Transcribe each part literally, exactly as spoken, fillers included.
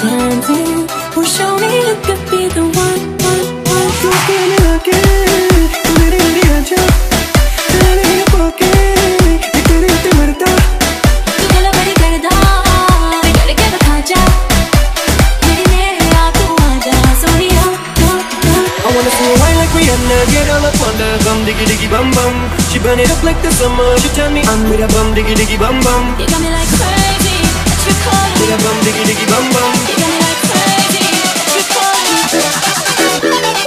dancing. Oh, show me you could be the one, one, one. तू कहने लगे तू मेरी मेरी आजा तेरे लिए पोके मैं तेरे पे मरता तू गला बड़ी करदा मैं करके बता जा मेरी मेरे आ तू आजा Sonia I wanna see you wine like Rihanna, get all up on the bum, diggy diggy bum bum. She burn it up like the summer. She tell me I'm with a bum, diggy diggy bum bum. You got me like crazy, that you calling me. With a bum, diggy diggy bum bum. You got me like crazy, that you calling me.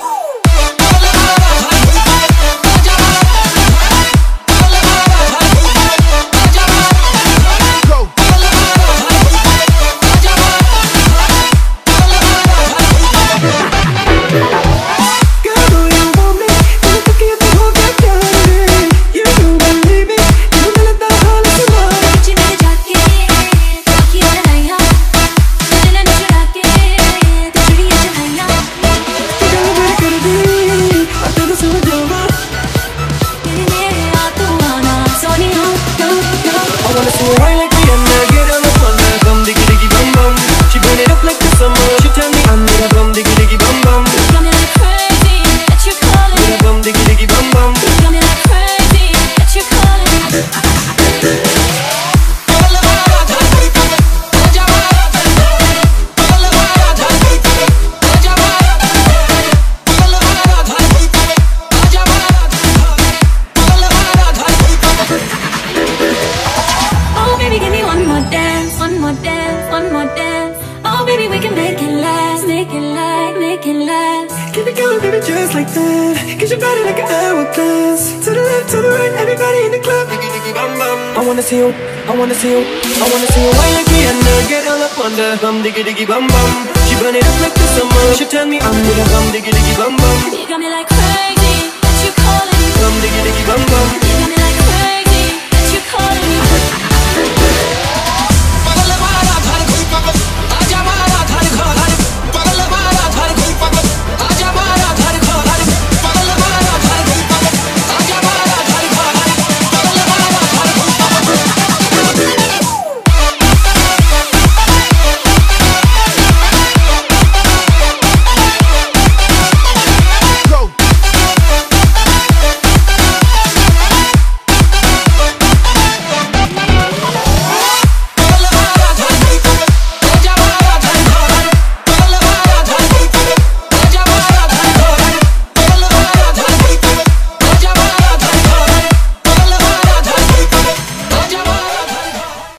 I wanna see you, I wanna see you, I wanna see you wine like Rihanna, get all up on the bum, diggy diggy bum bum. She burn it up like the summer. She tell me I'm with a bum, diggy diggy bum bum. You got me like crazy, that you calling me. Bum diggy diggy bum bum. You got me like crazy, that you calling me.